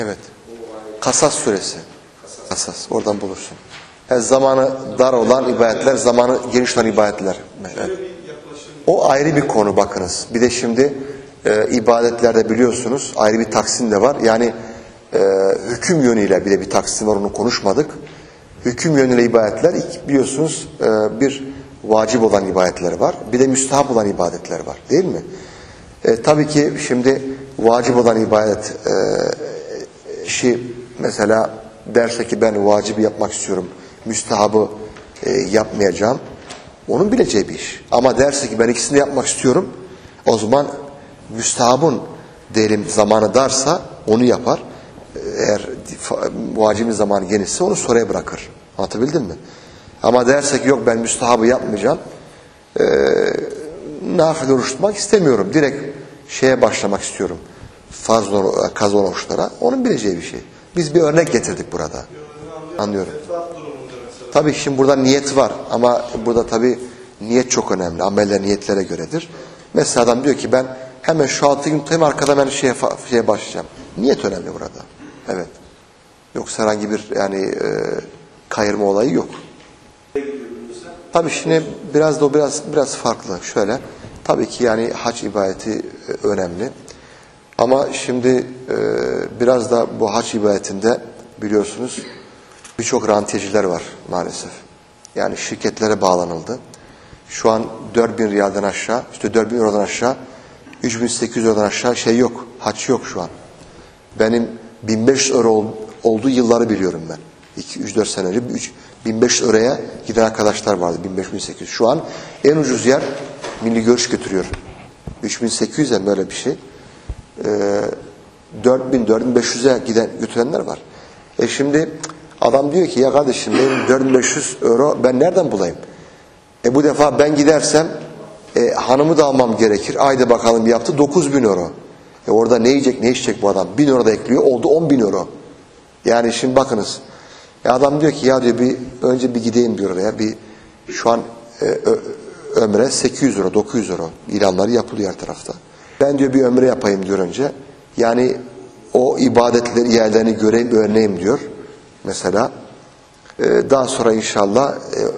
Evet. Kasas suresi. Kasas. Oradan bulursun. Yani zamanı dar olan ibadetler, zamanı geniş olan ibadetler. Evet. O ayrı bir konu bakınız. Bir de şimdi ibadetlerde biliyorsunuz ayrı bir taksim de var. Yani hüküm yönüyle bir de bir taksim var, onu konuşmadık. Hüküm yönüyle ibadetler biliyorsunuz bir vacip olan ibadetler var. Bir de müstahap olan ibadetler var. Değil mi? Tabii ki şimdi vacip olan ibadet mesela derse ki ben vacibi yapmak istiyorum, müstahabı yapmayacağım. Onun bileceği bir iş. Ama derse ki ben ikisini de yapmak istiyorum, o zaman müstahabın diyelim zamanı darsa onu yapar. Eğer vacibin zamanı genişse onu sonraya bırakır. Anlatabildim mi? Ama derse ki yok ben müstahabı yapmayacağım, nafile oruç tutmak istemiyorum, direkt şeye başlamak istiyorum, farz kaza oruçlara, onun bileceği bir şey. Biz bir örnek getirdik burada. Anlıyorum. Tabii şimdi burada niyet var ama burada tabii niyet çok önemli. Ameller niyetlere göredir. Mesela adam diyor ki ben hemen şu 6 gün tutayım, arkada ben şeye başlayacağım. Niyet önemli burada. Evet. Yoksa herhangi bir yani kayırma olayı yok. Tabii şimdi biraz da o biraz farklı. Şöyle, tabii ki yani hac ibadeti önemli. Ama şimdi biraz da bu hac ibadetinde biliyorsunuz birçok rantiyeciler var maalesef. Yani şirketlere bağlanıldı. Şu an 4.000 riyalden aşağı, işte 4.000 eurodan aşağı, 3.800 eurodan aşağı şey yok. Hac yok şu an. Benim 1.500 euro olduğu yılları biliyorum ben. 2-3-4 sene önce 1.500 euroya giden arkadaşlar vardı. 1.500-1.800. Şu an en ucuz yer Milli Görüş götürüyor. 3.800'e böyle bir şey. 4.000-4.500'e götürenler var. Şimdi adam diyor ki ya kardeşim benim 4.500 euro ben nereden bulayım? Bu defa ben gidersem hanımı da almam gerekir. Ayda bakalım yaptı 9.000 euro. Orada ne yiyecek ne içecek bu adam? 1.000 euro da ekliyor. Oldu 10.000 euro. Yani şimdi bakınız. Adam diyor ki ya diyor önce bir gideyim diyor oraya. Şu an ömre 800 euro 900 euro ilanları yapılıyor her tarafta. Ben diyor bir ömre yapayım diyor önce. Yani o ibadetleri yerlerini göreyim öğreneyim diyor. Mesela daha sonra inşallah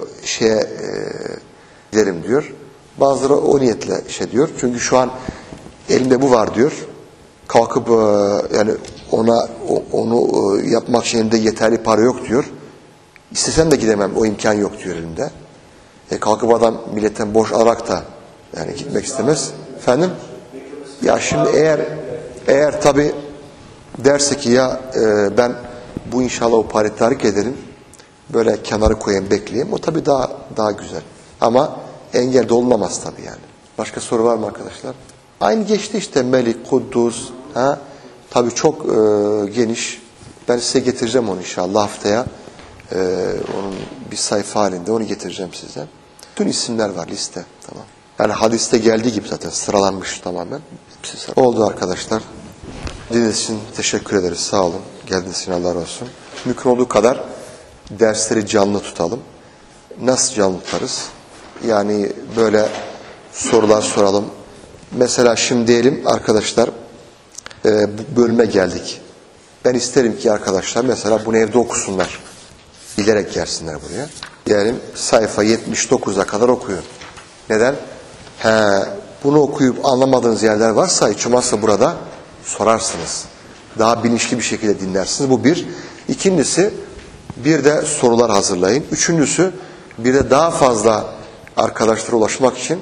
giderim diyor. Bazıları o niyetle diyor. Çünkü şu an elimde bu var diyor. Kalkıp yani onu yapmak için elimde yeterli para yok diyor. İstesem de gidemem, o imkan yok diyor elimde. Kalkıp adam milletten borç alarak da yani gitmek istemez. Efendim? Ya şimdi eğer tabi derse ki ya ben bu inşallah o parayı tahrik ederim, böyle kenarı koyayım bekleyeyim, o tabi daha güzel. Ama engel de olunamaz tabi yani. Başka soru var mı arkadaşlar? Aynı geçti işte Melik, Kuddus. Tabi çok geniş. Ben size getireceğim onu inşallah haftaya. Onun bir sayfa halinde onu getireceğim size. Bütün isimler var liste. Tamam. Yani hadiste geldiği gibi zaten sıralanmış tamamen. Oldu arkadaşlar. Dinlediğiniz için teşekkür ederiz. Sağ olun. Geldiğiniz için Allah razı olsun. Mümkün olduğu kadar dersleri canlı tutalım. Nasıl canlı tutarız? Yani böyle sorular soralım. Mesela şimdi diyelim arkadaşlar bu bölüme geldik. Ben isterim ki arkadaşlar mesela bunu evde okusunlar. Bilerek gelsinler buraya. Yani sayfa 79'a kadar okuyun. Neden? Bunu okuyup anlamadığınız yerler varsa hiç olmazsa burada sorarsınız. Daha bilinçli bir şekilde dinlersiniz. Bu bir. İkincisi bir de sorular hazırlayın. Üçüncüsü bir de daha fazla arkadaşlara ulaşmak için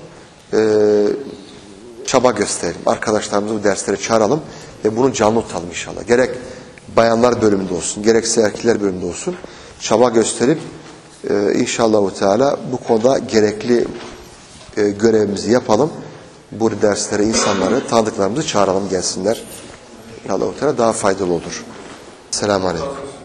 çaba gösterelim. Arkadaşlarımızı bu derslere çağıralım ve bunu canlı tutalım inşallah. Gerek bayanlar bölümünde olsun, gerekse erkekler bölümünde olsun. Çaba gösterip inşallah Teala bu konuda gerekli görevimizi yapalım. Bu derslere insanları, tanıdıklarımızı çağıralım gelsinler. İnşallah Teala daha faydalı olur. Selamun Aleyküm.